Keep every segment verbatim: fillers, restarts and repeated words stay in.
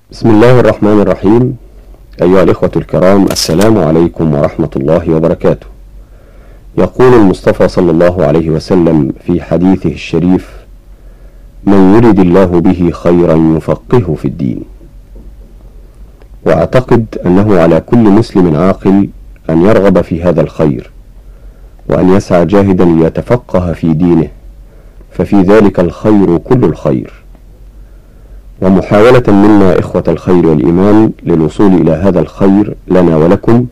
بسم الله الرحمن الرحيم. أيها الإخوة الكرام، السلام عليكم ورحمة الله وبركاته. يقول المصطفى صلى الله عليه وسلم في حديثه الشريف: من يرد الله به خيرا يفقهه في الدين. وأعتقد أنه على كل مسلم عاقل أن يرغب في هذا الخير، وأن يسعى جاهدا ليتفقه في دينه، ففي ذلك الخير كل الخير. ومحاولة منا إخوة الخير والإيمان للوصول إلى هذا الخير لنا ولكم،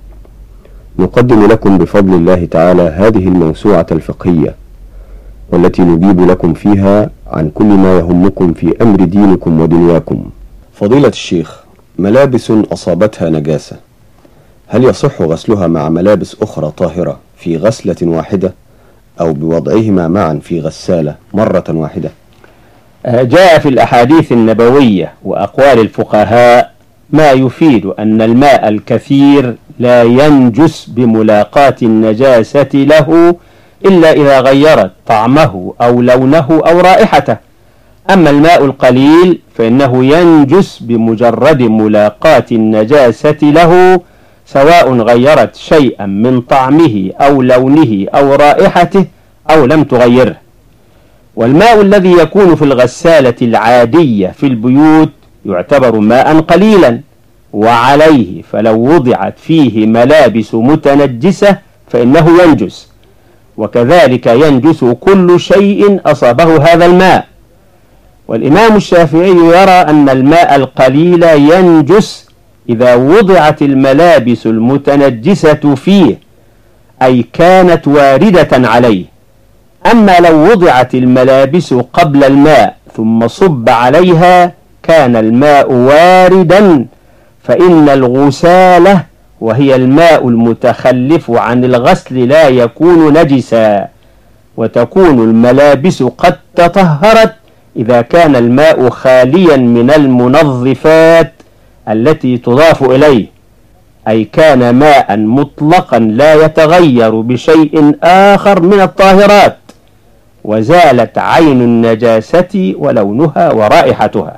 نقدم لكم بفضل الله تعالى هذه الموسوعة الفقهية، والتي نجيب لكم فيها عن كل ما يهمكم في أمر دينكم ودنياكم. فضيلة الشيخ، ملابس أصابتها نجاسة، هل يصح غسلها مع ملابس أخرى طاهرة في غسلة واحدة، أو بوضعهما معا في غسالة مرة واحدة؟ جاء في الأحاديث النبوية وأقوال الفقهاء ما يفيد أن الماء الكثير لا ينجس بملاقاة النجاسة له إلا إذا غيرت طعمه أو لونه أو رائحته. أما الماء القليل فإنه ينجس بمجرد ملاقاة النجاسة له، سواء غيرت شيئا من طعمه أو لونه أو رائحته أو لم تغيره. والماء الذي يكون في الغسالة العادية في البيوت يعتبر ماء قليلا، وعليه فلو وضعت فيه ملابس متنجسة فإنه ينجس، وكذلك ينجس كل شيء أصابه هذا الماء. والإمام الشافعي يرى أن الماء القليل ينجس إذا وضعت الملابس المتنجسة فيه، أي كانت واردة عليه. أما لو وضعت الملابس قبل الماء ثم صب عليها كان الماء واردا، فإن الغسالة وهي الماء المتخلف عن الغسل لا يكون نجسا، وتكون الملابس قد تطهرت إذا كان الماء خاليا من المنظفات التي تضاف إليه، أي كان ماء مطلقا لا يتغير بشيء آخر من الطاهرات، وزالت عين النجاسة ولونها ورائحتها.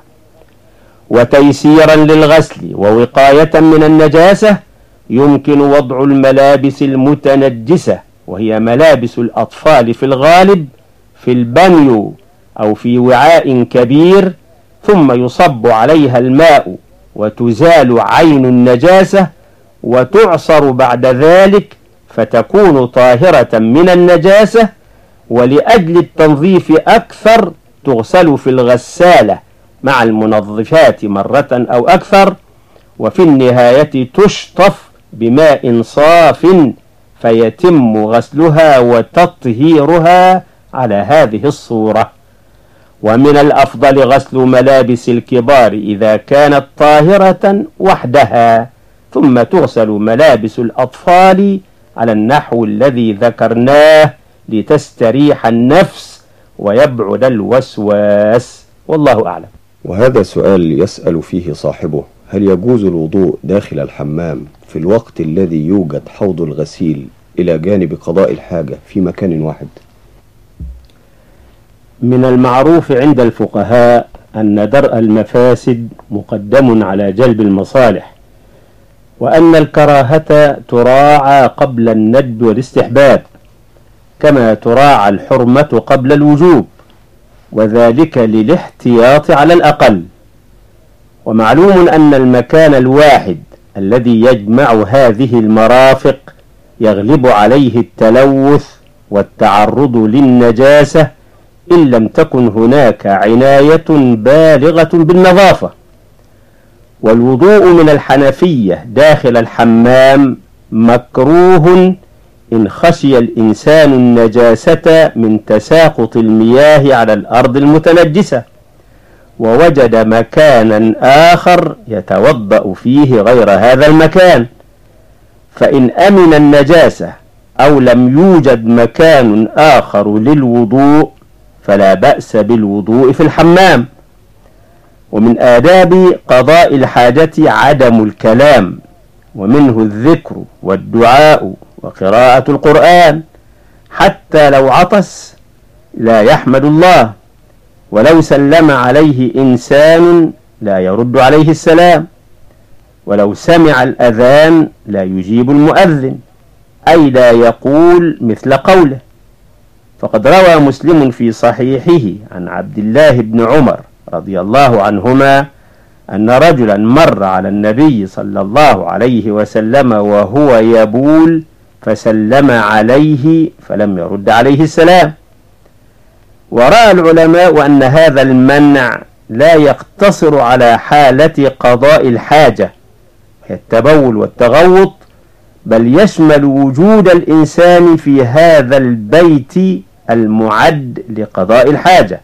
وتيسيرا للغسل ووقاية من النجاسة يمكن وضع الملابس المتنجسة، وهي ملابس الأطفال في الغالب، في البانيو أو في وعاء كبير، ثم يصب عليها الماء وتزال عين النجاسة وتعصر بعد ذلك فتكون طاهرة من النجاسة. ولأجل التنظيف أكثر تغسل في الغسالة مع المنظفات مرة أو أكثر، وفي النهاية تشطف بماء صاف فيتم غسلها وتطهيرها على هذه الصورة. ومن الأفضل غسل ملابس الكبار إذا كانت طاهرة وحدها، ثم تغسل ملابس الأطفال على النحو الذي ذكرناه لتستريح النفس ويبعد الوسواس، والله أعلم. وهذا سؤال يسأل فيه صاحبه: هل يجوز الوضوء داخل الحمام في الوقت الذي يوجد حوض الغسيل إلى جانب قضاء الحاجة في مكان واحد؟ من المعروف عند الفقهاء أن درء المفاسد مقدم على جلب المصالح، وأن الكراهة تراعى قبل الندب والاستحباب، كما تراعى الحرمة قبل الوجوب، وذلك للاحتياط على الأقل. ومعلوم أن المكان الواحد الذي يجمع هذه المرافق يغلب عليه التلوث والتعرض للنجاسة إن لم تكن هناك عناية بالغة بالنظافة. والوضوء من الحنفية داخل الحمام مكروه إن خشي الإنسان النجاسة من تساقط المياه على الأرض المتنجسة، ووجد مكانا آخر يتوضأ فيه غير هذا المكان. فإن أمن النجاسة أو لم يوجد مكان آخر للوضوء فلا بأس بالوضوء في الحمام. ومن آداب قضاء الحاجة عدم الكلام، ومنه الذكر والدعاء وقراءة القرآن، حتى لو عطس لا يحمد الله، ولو سلم عليه إنسان لا يرد عليه السلام، ولو سمع الأذان لا يجيب المؤذن، أي لا يقول مثل قوله. فقد روى مسلم في صحيحه عن عبد الله بن عمر رضي الله عنهما أن رجلا مر على النبي صلى الله عليه وسلم وهو يبول فسلم عليه فلم يرد عليه السلام. ورأى العلماء أن هذا المنع لا يقتصر على حالة قضاء الحاجة هي التبول والتغوط، بل يشمل وجود الإنسان في هذا البيت المعد لقضاء الحاجة.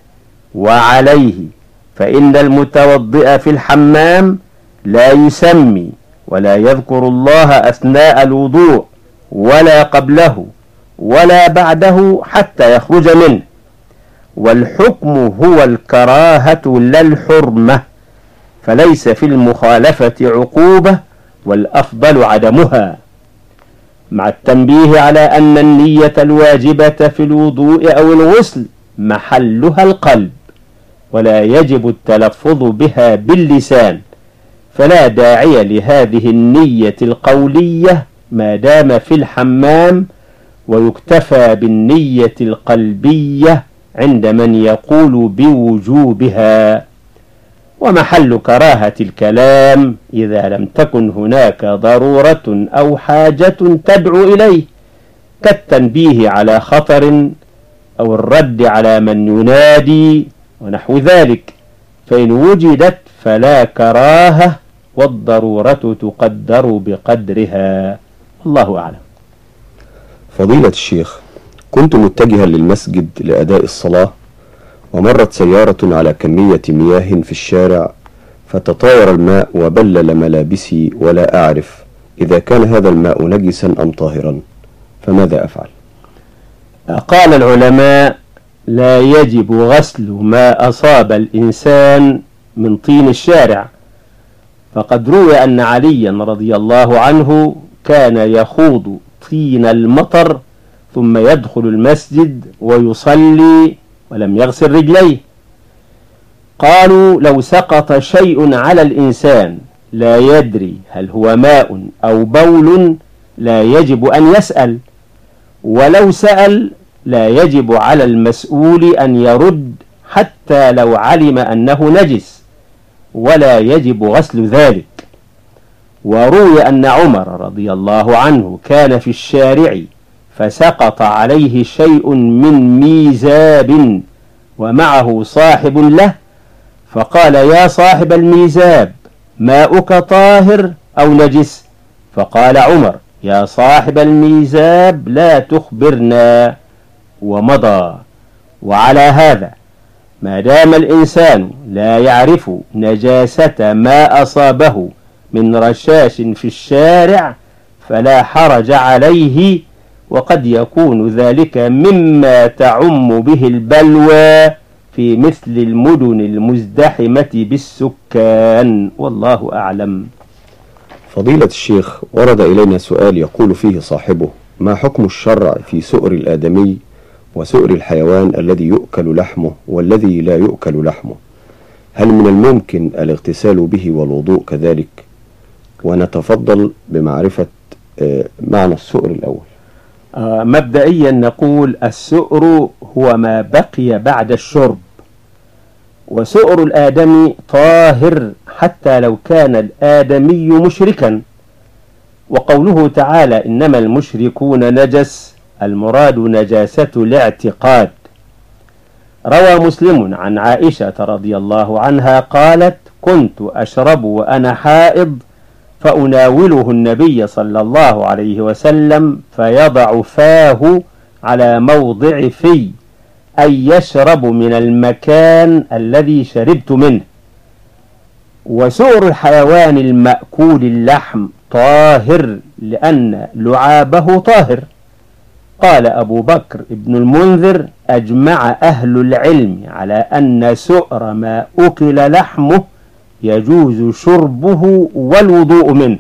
وعليه فإن المتوضئ في الحمام لا يسمي ولا يذكر الله أثناء الوضوء ولا قبله ولا بعده حتى يخرج منه، والحكم هو الكراهة لا الحرمة، فليس في المخالفة عقوبة والأفضل عدمها، مع التنبيه على أن النية الواجبة في الوضوء أو الغسل محلها القلب، ولا يجب التلفظ بها باللسان، فلا داعي لهذه النية القولية ما دام في الحمام، ويكتفى بالنية القلبية عند من يقول بوجوبها. ومحل كراهة الكلام إذا لم تكن هناك ضرورة أو حاجة تدعو إليه، كالتنبيه على خطر أو الرد على من ينادي ونحو ذلك، فإن وجدت فلا كراهة، والضرورة تقدر بقدرها. الله أعلم. فضيلة الشيخ، كنت متجها للمسجد لأداء الصلاة، ومرت سيارة على كمية مياه في الشارع، فتطاير الماء وبلل ملابسي، ولا أعرف إذا كان هذا الماء نجسا أم طاهرا، فماذا أفعل؟ قال العلماء: لا يجب غسل ما أصاب الإنسان من طين الشارع، فقد روي أن عليا رضي الله عنه كان يخوض طين المطر ثم يدخل المسجد ويصلي ولم يغسل رجليه. قالوا: لو سقط شيء على الإنسان لا يدري هل هو ماء أو بول لا يجب أن يسأل، ولو سأل لا يجب على المسؤول أن يرد حتى لو علم أنه نجس، ولا يجب غسل ذلك. وروي أن عمر رضي الله عنه كان في الشارع فسقط عليه شيء من ميزاب ومعه صاحب له، فقال: يا صاحب الميزاب، ماؤك طاهر أو نجس؟ فقال عمر: يا صاحب الميزاب لا تخبرنا، ومضى. وعلى هذا ما دام الإنسان لا يعرف نجاسة ما أصابه من رشاش في الشارع فلا حرج عليه، وقد يكون ذلك مما تعم به البلوى في مثل المدن المزدحمة بالسكان، والله أعلم. فضيلة الشيخ، ورد إلينا سؤال يقول فيه صاحبه: ما حكم الشرع في سؤر الآدمي وسؤر الحيوان الذي يؤكل لحمه والذي لا يؤكل لحمه؟ هل من الممكن الاغتسال به والوضوء كذلك؟ ونتفضل بمعرفة معنى السؤر الأول. آه مبدئيا نقول السؤر هو ما بقي بعد الشرب، وسؤر الآدمي طاهر حتى لو كان الآدمي مشركا. وقوله تعالى: إنما المشركون نجس، المراد نجاسة الاعتقاد. روى مسلم عن عائشة رضي الله عنها قالت: كنت أشرب وأنا حائض، فأناوله النبي صلى الله عليه وسلم فيضع فاه على موضع في، أي يشرب من المكان الذي شربت منه. وسؤر الحيوان المأكول اللحم طاهر لأن لعابه طاهر. قال أبو بكر ابن المنذر: أجمع أهل العلم على أن سؤر ما أكل لحمه يجوز شربه والوضوء منه.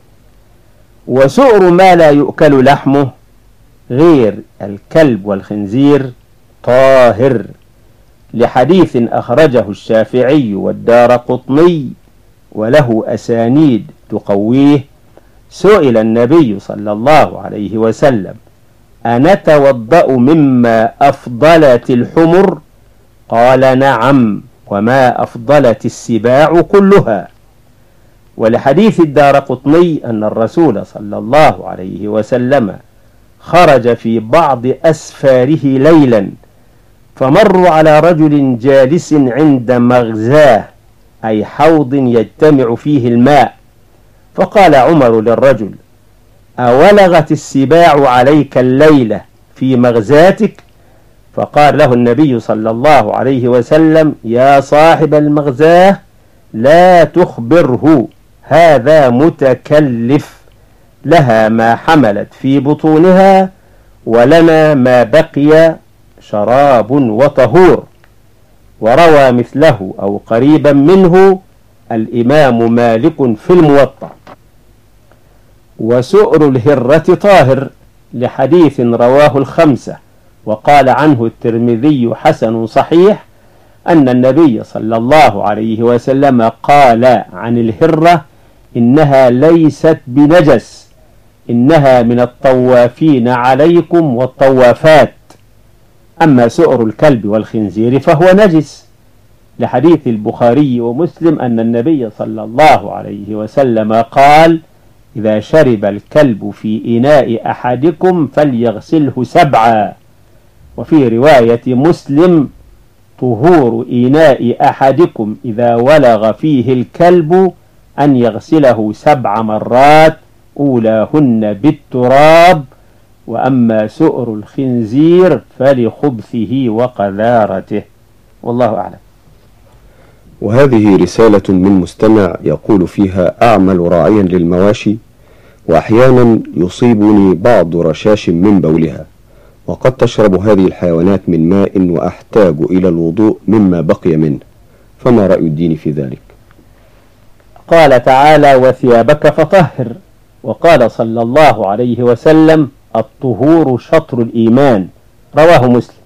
وسؤر ما لا يؤكل لحمه غير الكلب والخنزير طاهر، لحديث أخرجه الشافعي والدارقطني وله أسانيد تقويه، سئل النبي صلى الله عليه وسلم: أنتوضأ مما أفضلت الحمر؟ قال: نعم، وما أفضلت السباع كلها. ولحديث الدارقطني أن الرسول صلى الله عليه وسلم خرج في بعض أسفاره ليلا، فمروا على رجل جالس عند مغزاه، أي حوض يجتمع فيه الماء، فقال عمر للرجل: أولغت السباع عليك الليلة في مغزاتك؟ فقال له النبي صلى الله عليه وسلم: يا صاحب المغزاه، لا تخبره، هذا متكلف، لها ما حملت في بطونها ولنا ما بقي شراب وطهور. وروى مثله أو قريبا منه الإمام مالك في الموطأ. وسؤر الهرة طاهر، لحديث رواه الخمسة وقال عنه الترمذي حسن صحيح، أن النبي صلى الله عليه وسلم قال عن الهرة: إنها ليست بنجس، إنها من الطوافين عليكم والطوافات. أما سؤر الكلب والخنزير فهو نجس، لحديث البخاري ومسلم أن النبي صلى الله عليه وسلم قال: إذا شرب الكلب في إناء أحدكم فليغسله سبعا. وفي رواية مسلم: طهور إناء أحدكم إذا ولغ فيه الكلب أن يغسله سبع مرات، أولاهن بالتراب، وأما سؤر الخنزير فلخبثه وقذارته. والله أعلم. وهذه رسالة من مستمع يقول فيها: أعمل راعيا للمواشي، وأحيانا يصيبني بعض رشاش من بولها، وقد تشرب هذه الحيوانات من ماء وأحتاج إلى الوضوء مما بقي منه، فما رأي الدين في ذلك؟ قال تعالى: وثيابك فطهر. وقال صلى الله عليه وسلم: الطهور شطر الإيمان، رواه مسلم.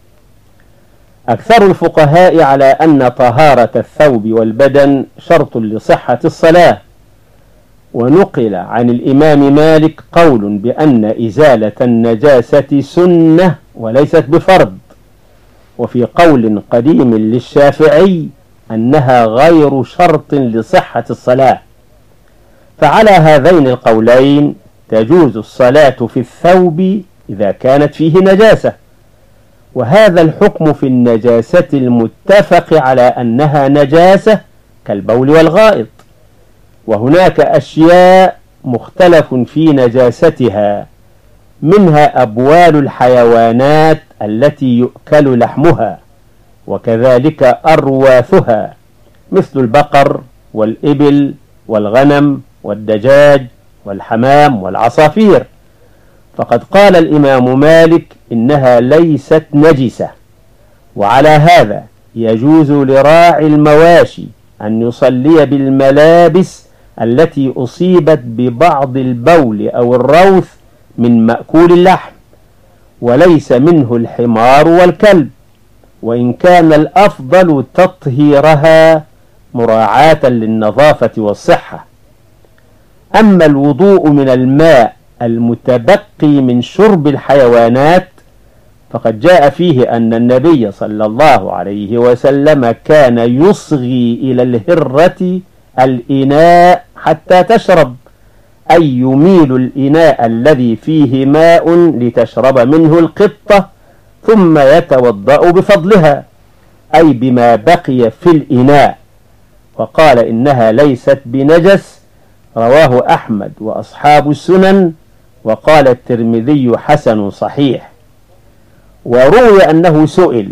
أكثر الفقهاء على أن طهارة الثوب والبدن شرط لصحة الصلاة. ونقل عن الإمام مالك قول بأن إزالة النجاسة سنة وليست بفرض، وفي قول قديم للشافعي أنها غير شرط لصحة الصلاة. فعلى هذين القولين تجوز الصلاة في الثوب إذا كانت فيه نجاسة، وهذا الحكم في النجاسة المتفق على أنها نجاسة كالبول والغائط. وهناك أشياء مختلف في نجاستها، منها أبوال الحيوانات التي يؤكل لحمها، وكذلك أرواثها، مثل البقر والإبل والغنم والدجاج والحمام والعصافير. فقد قال الإمام مالك إنها ليست نجسة، وعلى هذا يجوز لراعي المواشي أن يصلي بالملابس التي أصيبت ببعض البول أو الروث من مأكول اللحم، وليس منه الحمار والكلب، وإن كان الأفضل تطهيرها مراعاة للنظافة والصحة. أما الوضوء من الماء المتبقي من شرب الحيوانات فقد جاء فيه أن النبي صلى الله عليه وسلم كان يصغي إلى الهرة الإناء حتى تشرب، أي يميل الإناء الذي فيه ماء لتشرب منه القطة، ثم يتوضأ بفضلها، أي بما بقي في الإناء. وقال إنها ليست بنجس، رواه أحمد وأصحاب السنن، وقال الترمذي حسن صحيح. وروي أنه سئل: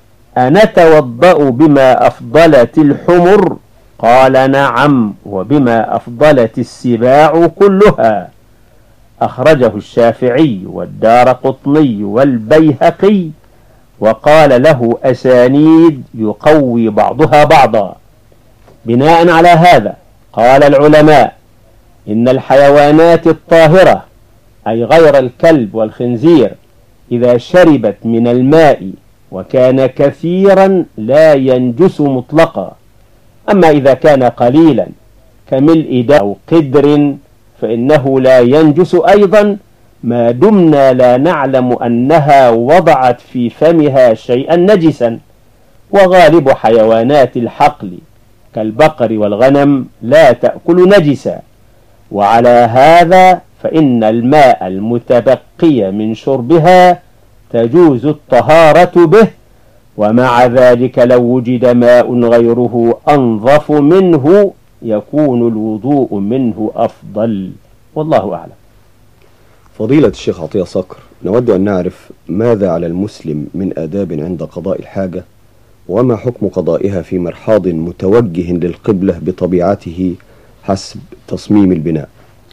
أنتوضأ بما أفضلت الحمر؟ قال: نعم، وبما أفضلت السباع كلها. أخرجه الشافعي والدارقطني والبيهقي، وقال له أسانيد يقوي بعضها بعضا. بناء على هذا قال العلماء إن الحيوانات الطاهرة، أي غير الكلب والخنزير، إذا شربت من الماء وكان كثيرا لا ينجس مطلقا. أما إذا كان قليلا كملء داء أو قدر فإنه لا ينجس أيضا ما دمنا لا نعلم أنها وضعت في فمها شيئا نجسا. وغالب حيوانات الحقل كالبقر والغنم لا تأكل نجسا، وعلى هذا فإن الماء المتبقي من شربها تجوز الطهارة به، ومع ذلك لو وجد ماء غيره أنظف منه يكون الوضوء منه أفضل، والله أعلم. فضيلة الشيخ عطية صقر، نود أن نعرف ماذا على المسلم من آداب عند قضاء الحاجة، وما حكم قضائها في مرحاض متوجه للقبلة بطبيعته حسب تصميم البناء؟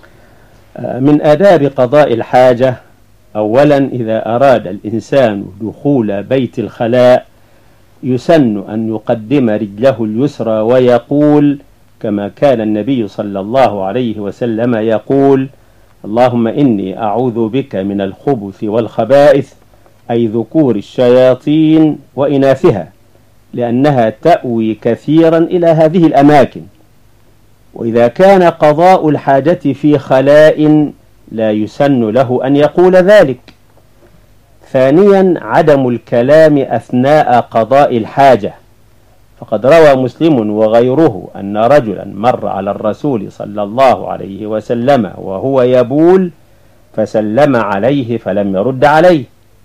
من آداب قضاء الحاجة أولا إذا أراد الإنسان دخول بيت الخلاء يسن أن يقدم رجله اليسرى ويقول كما كان النبي صلى الله عليه وسلم يقول: اللهم إني أعوذ بك من الخبث والخبائث، أي ذكور الشياطين وإناثها، لأنها تأوي كثيرا إلى هذه الأماكن. وإذا كان قضاء الحاجة في خلاء لا يسن له أن يقول ذلك. ثانيا عدم الكلام أثناء قضاء الحاجة، فقد روى مسلم وغيره أن رجلا مر على الرسول صلى الله عليه وسلم وهو يبول فسلم عليه فلم يرد عليه.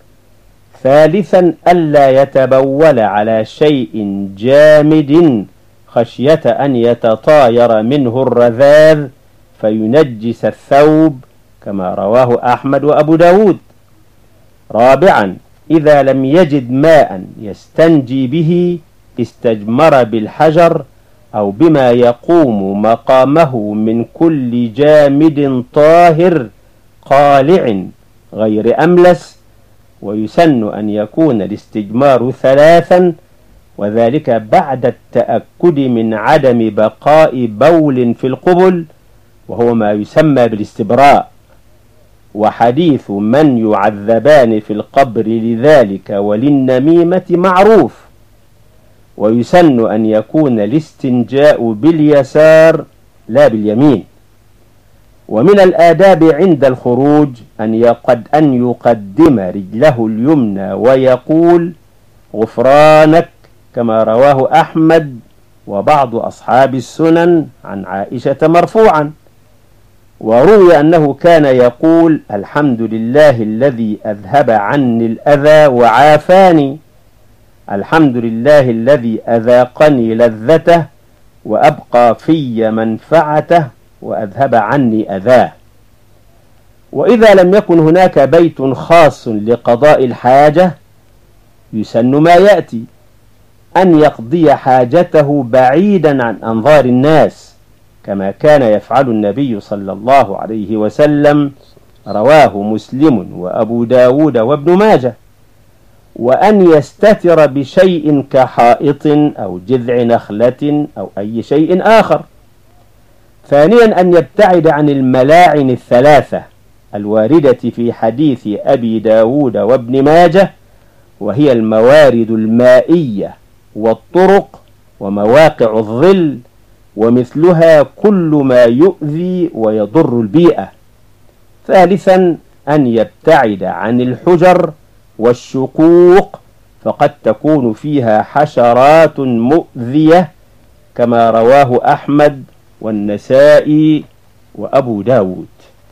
ثالثا ألا يتبول على شيء جامد خشية أن يتطاير منه الرذاذ فينجس الثوب كما رواه أحمد وأبو داود. رابعا إذا لم يجد ماء يستنجي به استجمر بالحجر أو بما يقوم مقامه من كل جامد طاهر قالع غير أملس. ويسن أن يكون الاستجمار ثلاثا، وذلك بعد التأكد من عدم بقاء بول في القبل وهو ما يسمى بالاستبراء. وحديث من يعذبان في القبر لذلك وللنميمة معروف. ويسن أن يكون الاستنجاء باليسار لا باليمين. ومن الآداب عند الخروج أن يقد أن يقدم رجله اليمنى ويقول غفرانك كما رواه أحمد وبعض أصحاب السنن عن عائشة مرفوعا. وروي أنه كان يقول الحمد لله الذي أذهب عني الأذى وعافاني، الحمد لله الذي أذاقني لذته وأبقى في منفعته وأذهب عني أذاه. وإذا لم يكن هناك بيت خاص لقضاء الحاجة يسن ما يأتي: أن يقضي حاجته بعيدا عن أنظار الناس كما كان يفعل النبي صلى الله عليه وسلم، رواه مسلم وأبو داود وابن ماجه. وأن يستتر بشيء كحائط أو جذع نخلة أو أي شيء آخر. ثانيا أن يبتعد عن الملاعن الثلاثة الواردة في حديث أبي داود وابن ماجه، وهي الموارد المائية والطرق ومواقع الظل، ومثلها كل ما يؤذي ويضر البيئة. ثالثا أن يبتعد عن الحجر والشقوق، فقد تكون فيها حشرات مؤذية كما رواه أحمد والنسائي وأبو داود.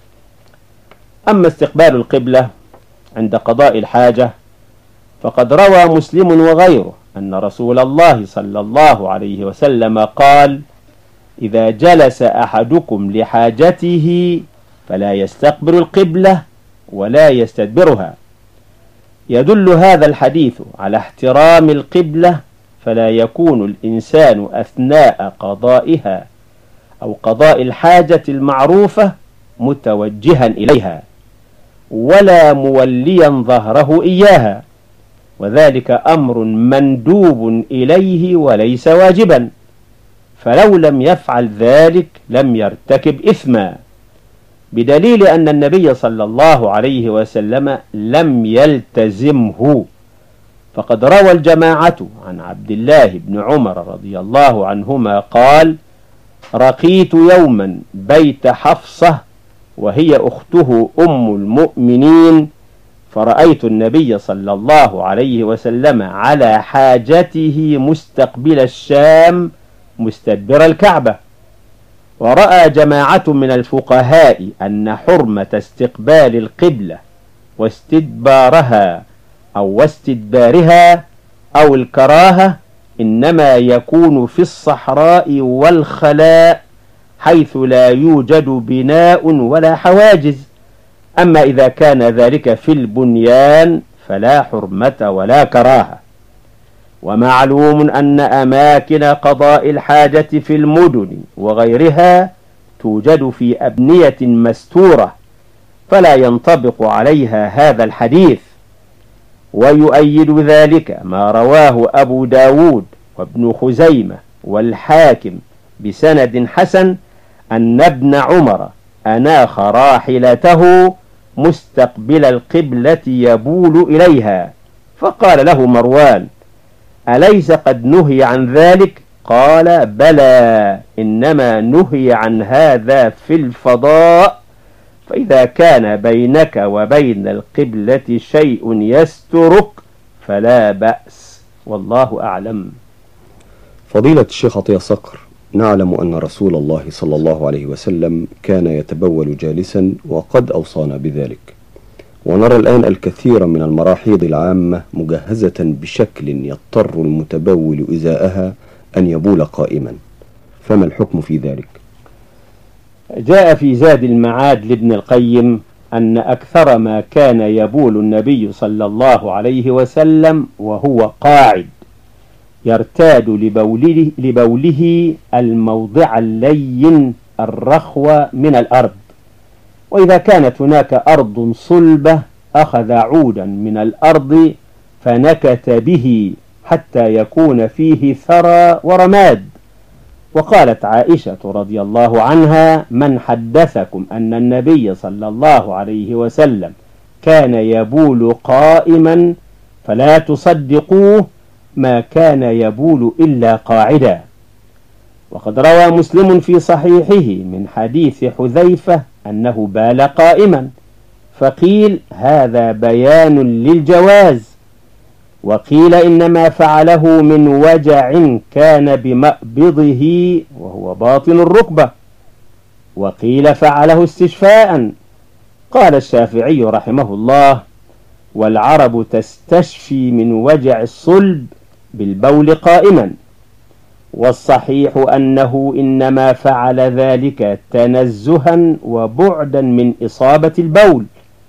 أما استقبال القبلة عند قضاء الحاجة فقد روى مسلم وغيره أن رسول الله صلى الله عليه وسلم قال: إذا جلس أحدكم لحاجته فلا يستقبل القبلة ولا يستدبرها. يدل هذا الحديث على احترام القبلة، فلا يكون الإنسان أثناء قضائها أو قضاء الحاجة المعروفة متوجها إليها ولا موليا ظهره إياها، وذلك أمر مندوب إليه وليس واجبا، فلو لم يفعل ذلك لم يرتكب إثما، بدليل أن النبي صلى الله عليه وسلم لم يلتزمه فقد روى الجماعة عن عبد الله بن عمر رضي الله عنهما قال: رقيت يوما بيت حفصة وهي أخته أم المؤمنين، فرأيت النبي صلى الله عليه وسلم على حاجته مستقبل الشام مستدبر الكعبة. ورأى جماعة من الفقهاء أن حرمة استقبال القبلة واستدبارها أو واستدبارها أو الكراهة إنما يكون في الصحراء والخلاء حيث لا يوجد بناء ولا حواجز. أما إذا كان ذلك في البنيان فلا حرمة ولا كراهة. ومعلوم أن أماكن قضاء الحاجة في المدن وغيرها توجد في أبنية مستورة، فلا ينطبق عليها هذا الحديث. ويؤيد ذلك ما رواه أبو داود وابن خزيمة والحاكم بسند حسن أن ابن عمر أناخ راحلته مستقبل القبلة يبول إليها، فقال له مروان: أليس قد نهي عن ذلك؟ قال: بلى، إنما نهي عن هذا في الفضاء، فإذا كان بينك وبين القبلة شيء يسترك فلا بأس، والله أعلم. فضيلة الشيخ عطية صقر، نعلم أن رسول الله صلى الله عليه وسلم كان يتبول جالسا وقد أوصانا بذلك، ونرى الآن الكثير من المراحيض العامة مجهزة بشكل يضطر المتبول إزاءها أن يبول قائما، فما الحكم في ذلك؟ جاء في زاد المعاد لابن القيم أن أكثر ما كان يبول النبي صلى الله عليه وسلم وهو قاعد، يرتاد لبوله, لبوله الموضع اللين الرخوة من الأرض. وإذا كانت هناك أرض صلبة أخذ عودا من الأرض فنكت به حتى يكون فيه ثرى ورماد. وقالت عائشة رضي الله عنها: من حدثكم أن النبي صلى الله عليه وسلم كان يبول قائما فلا تصدقوه، ما كان يبول إلا قاعدا. وقد روى مسلم في صحيحه من حديث حذيفة أنه بال قائما، فقيل هذا بيان للجواز، وقيل إنما فعله من وجع كان بمأبضه وهو باطن الركبة، وقيل فعله استشفاء. قال الشافعي رحمه الله: والعرب تستشفي من وجع الصلب بالبول قائما، والصحيح أنه إنما فعل ذلك تنزها وبعدا من إصابة البول،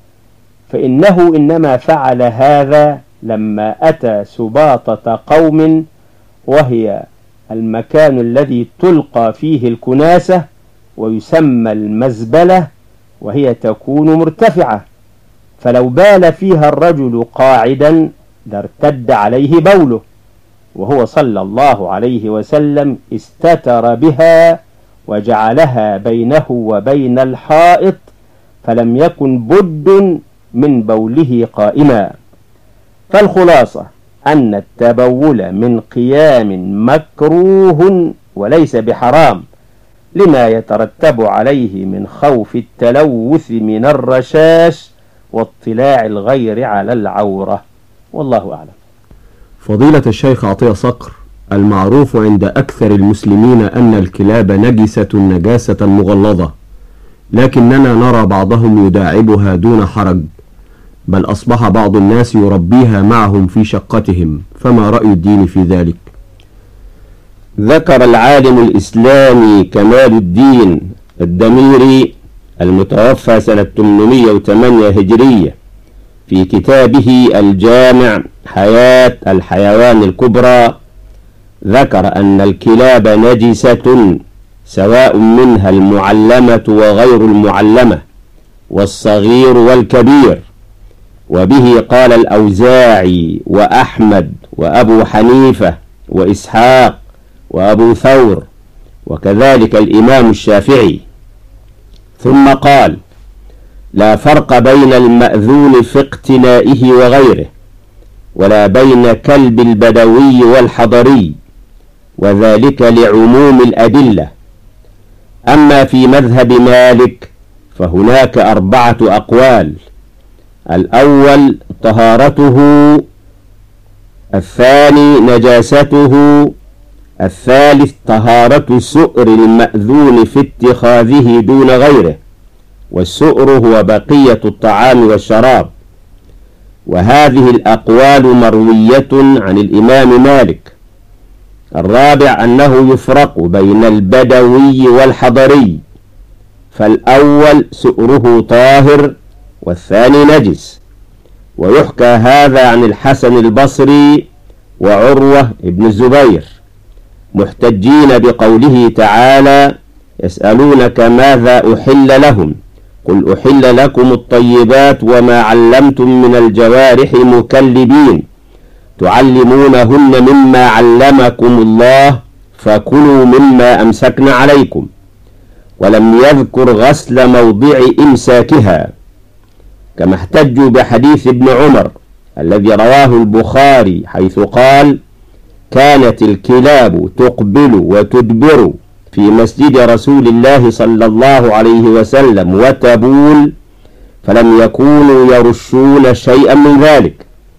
فإنه إنما فعل هذا لما أتى سباطة قوم، وهي المكان الذي تلقى فيه الكناسة ويسمى المزبلة، وهي تكون مرتفعة، فلو بال فيها الرجل قاعدا لارتد عليه بوله، وهو صلى الله عليه وسلم استتر بها وجعلها بينه وبين الحائط، فلم يكن بد من بوله قائما. فالخلاصة أن التبول من قيام مكروه وليس بحرام، لما يترتب عليه من خوف التلوث من الرشاش واطلاع الغير على العورة، والله أعلم. فضيلة الشيخ عطية صقر، المعروف عند أكثر المسلمين أن الكلاب نجسة نجاسة مغلظة، لكننا نرى بعضهم يداعبها دون حرج، بل أصبح بعض الناس يربيها معهم في شقتهم، فما رأي الدين في ذلك؟ ذكر العالم الإسلامي كمال الدين الدميري المتوفى سنة ثمانمائة وثمانية هجرية في كتابه الجامع حياة الحيوان الكبرى، ذكر أن الكلاب نجسة سواء منها المعلمة وغير المعلمة والصغير والكبير، وبه قال الأوزاعي وأحمد وأبو حنيفة وإسحاق وأبو ثور، وكذلك الإمام الشافعي. ثم قال: لا فرق بين المأذون في اقتنائه وغيره، ولا بين كلب البدوي والحضري، وذلك لعموم الأدلة. أما في مذهب مالك فهناك أربعة أقوال: الأول طهارته، الثاني نجاسته، الثالث طهارة سؤر المأذون في اتخاذه دون غيره، والسؤر هو بقية الطعام والشراب. وهذه الأقوال مروية عن الإمام مالك. الرابع أنه يفرق بين البدوي والحضري، فالأول سؤره طاهر والثاني نجس. ويحكى هذا عن الحسن البصري وعروة بن الزبير، محتجين بقوله تعالى: يسألونك ماذا أحل لهم، قل أحل لكم الطيبات وما علمتم من الجوارح مكلبين تعلمونهن مما علمكم الله فكلوا مما أمسكن عليكم. ولم يذكر غسل موضع إمساكها، كما احتجوا بحديث ابن عمر الذي رواه البخاري، حيث قال: كانت الكلاب تقبل وتدبر في مسجد رسول الله صلى الله عليه وسلم وتبول، فلم يكونوا يرشون شيئا من ذلك.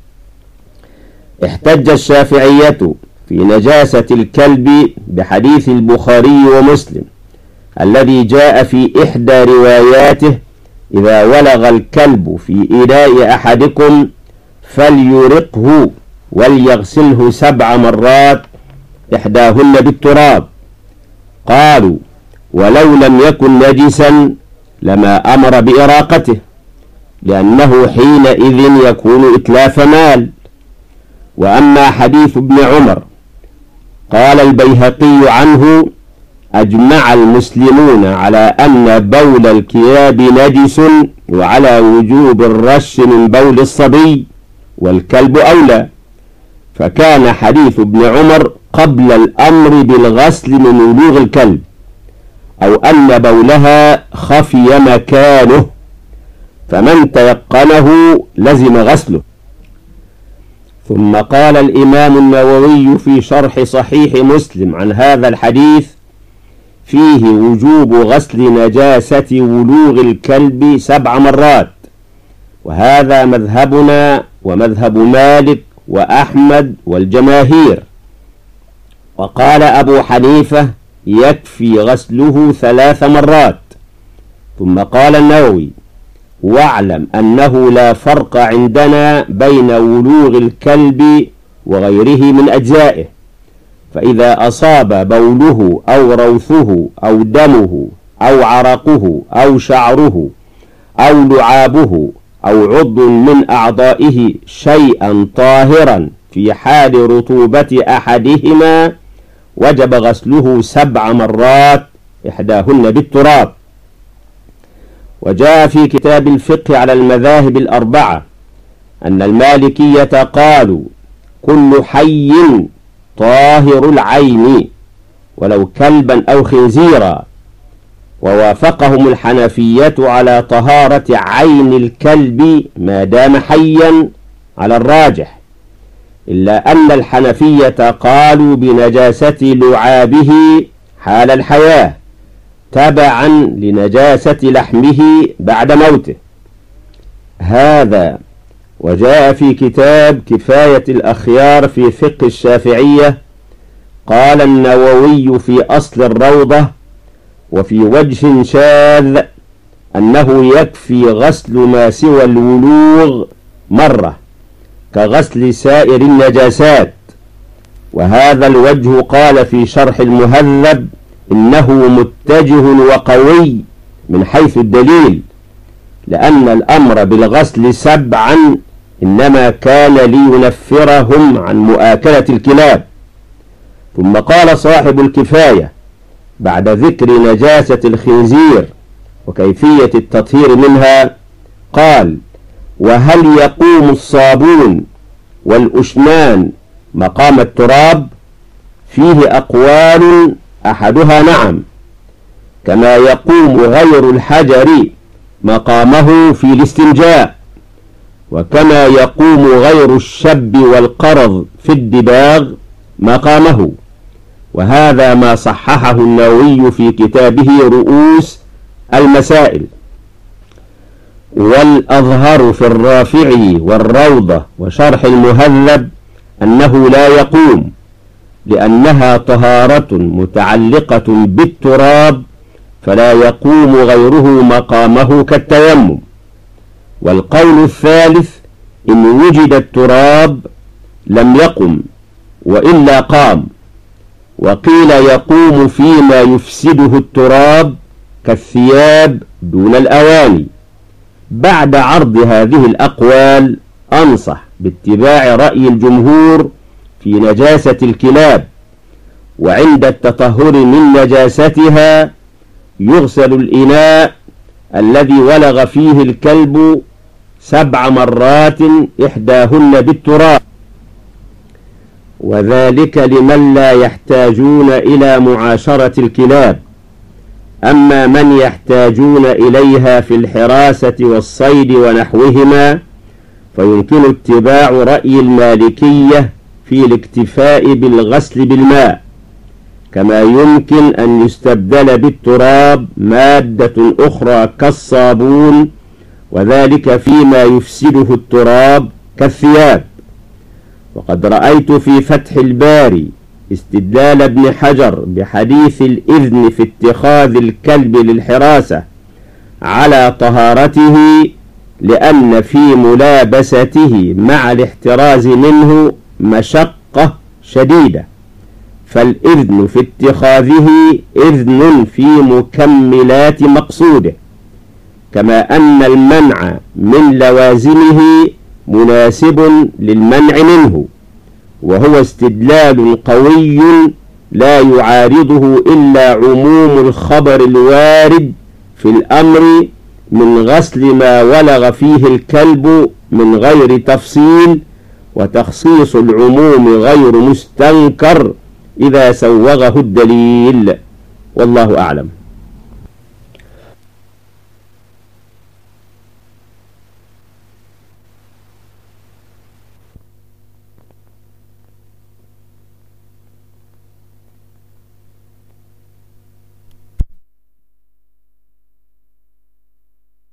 احتج الشافعية في نجاسة الكلب بحديث البخاري ومسلم الذي جاء في إحدى رواياته: إذا ولغ الكلب في إناء أحدكم فليرقه وليغسله سبع مرات إحداهن بالتراب. قالوا: ولو لم يكن نجسا لما أمر بإراقته، لأنه حينئذ يكون إتلاف مال. وأما حديث ابن عمر قال البيهقي عنه: أجمع المسلمون على أن بول الكلاب نجس، وعلى وجوب الرش من بول الصبي، والكلب أولى. فكان حديث ابن عمر قبل الأمر بالغسل من ولوغ الكلب، أو أن بولها خفي مكانه، فمن تيقنه لزم غسله. ثم قال الإمام النووي في شرح صحيح مسلم عن هذا الحديث: فيه وجوب غسل نجاسة ولوغ الكلب سبع مرات، وهذا مذهبنا ومذهب مالك وأحمد والجماهير. وقال أبو حنيفة: يكفي غسله ثلاث مرات. ثم قال النووي: واعلم أنه لا فرق عندنا بين ولوغ الكلب وغيره من أجزائه، فإذا أصاب بوله أو روثه أو دمه أو عرقه أو شعره أو لعابه أو عضو من أعضائه شيئا طاهرا في حال رطوبة أحدهما وجب غسله سبع مرات إحداهن بالتراب. وجاء في كتاب الفقه على المذاهب الأربعة أن المالكية قالوا: كل حي طاهر العين ولو كلبا أو خنزيرا. ووافقهم الحنفية على طهارة عين الكلب ما دام حيا على الراجح، إلا أن الحنفية قالوا بنجاسة لعابه حال الحياة تبعا لنجاسة لحمه بعد موته. هذا وجاء في كتاب كفاية الأخيار في فقه الشافعية. قال النووي في أصل الروضة: وفي وجه شاذ أنه يكفي غسل ما سوى الولوغ مرة كغسل سائر النجاسات. وهذا الوجه قال في شرح المهذب: إنه متجه وقوي من حيث الدليل، لأن الأمر بالغسل سبعا إنما كان لينفرهم عن مؤاكلة الكلاب. ثم قال صاحب الكفاية بعد ذكر نجاسة الخنزير وكيفية التطهير منها، قال: وهل يقوم الصابون والأشنان مقام التراب؟ فيه أقوال، أحدها نعم، كما يقوم غير الحجر مقامه في الاستنجاء، وكما يقوم غير الشب والقرض في الدباغ مقامه. وهذا ما صححه النووي في كتابه رؤوس المسائل. والأظهر في الرافعي والروضة وشرح المهذب أنه لا يقوم، لأنها طهارة متعلقة بالتراب، فلا يقوم غيره مقامه كالتيمم. والقول الثالث إن وجد التراب لم يقم وإلا قام. وقيل يقوم فيما يفسده التراب كالثياب دون الأواني. بعد عرض هذه الأقوال أنصح باتباع رأي الجمهور في نجاسة الكلاب، وعند التطهر من نجاستها يغسل الإناء الذي ولغ فيه الكلب سبع مرات إحداهن بالتراب، وذلك لمن لا يحتاجون إلى معاشرة الكلاب. أما من يحتاجون إليها في الحراسة والصيد ونحوهما فيمكن اتباع رأي المالكية في الاكتفاء بالغسل بالماء، كما يمكن أن يستبدل بالتراب مادة أخرى كالصابون، وذلك فيما يفسده التراب كالثياب. وقد رأيت في فتح الباري استدلال ابن حجر بحديث الإذن في اتخاذ الكلب للحراسة على طهارته، لأن في ملابسته مع الاحتراز منه مشقة شديدة، فالإذن في اتخاذه إذن في مكملات مقصوده، كما أن المنع من لوازمه مناسب للمنع منه، وهو استدلال قوي لا يعارضه إلا عموم الخبر الوارد في الأمر من غسل ما ولغ فيه الكلب من غير تفصيل، وتخصيص العموم غير مستنكر إذا سوغه الدليل. والله أعلم.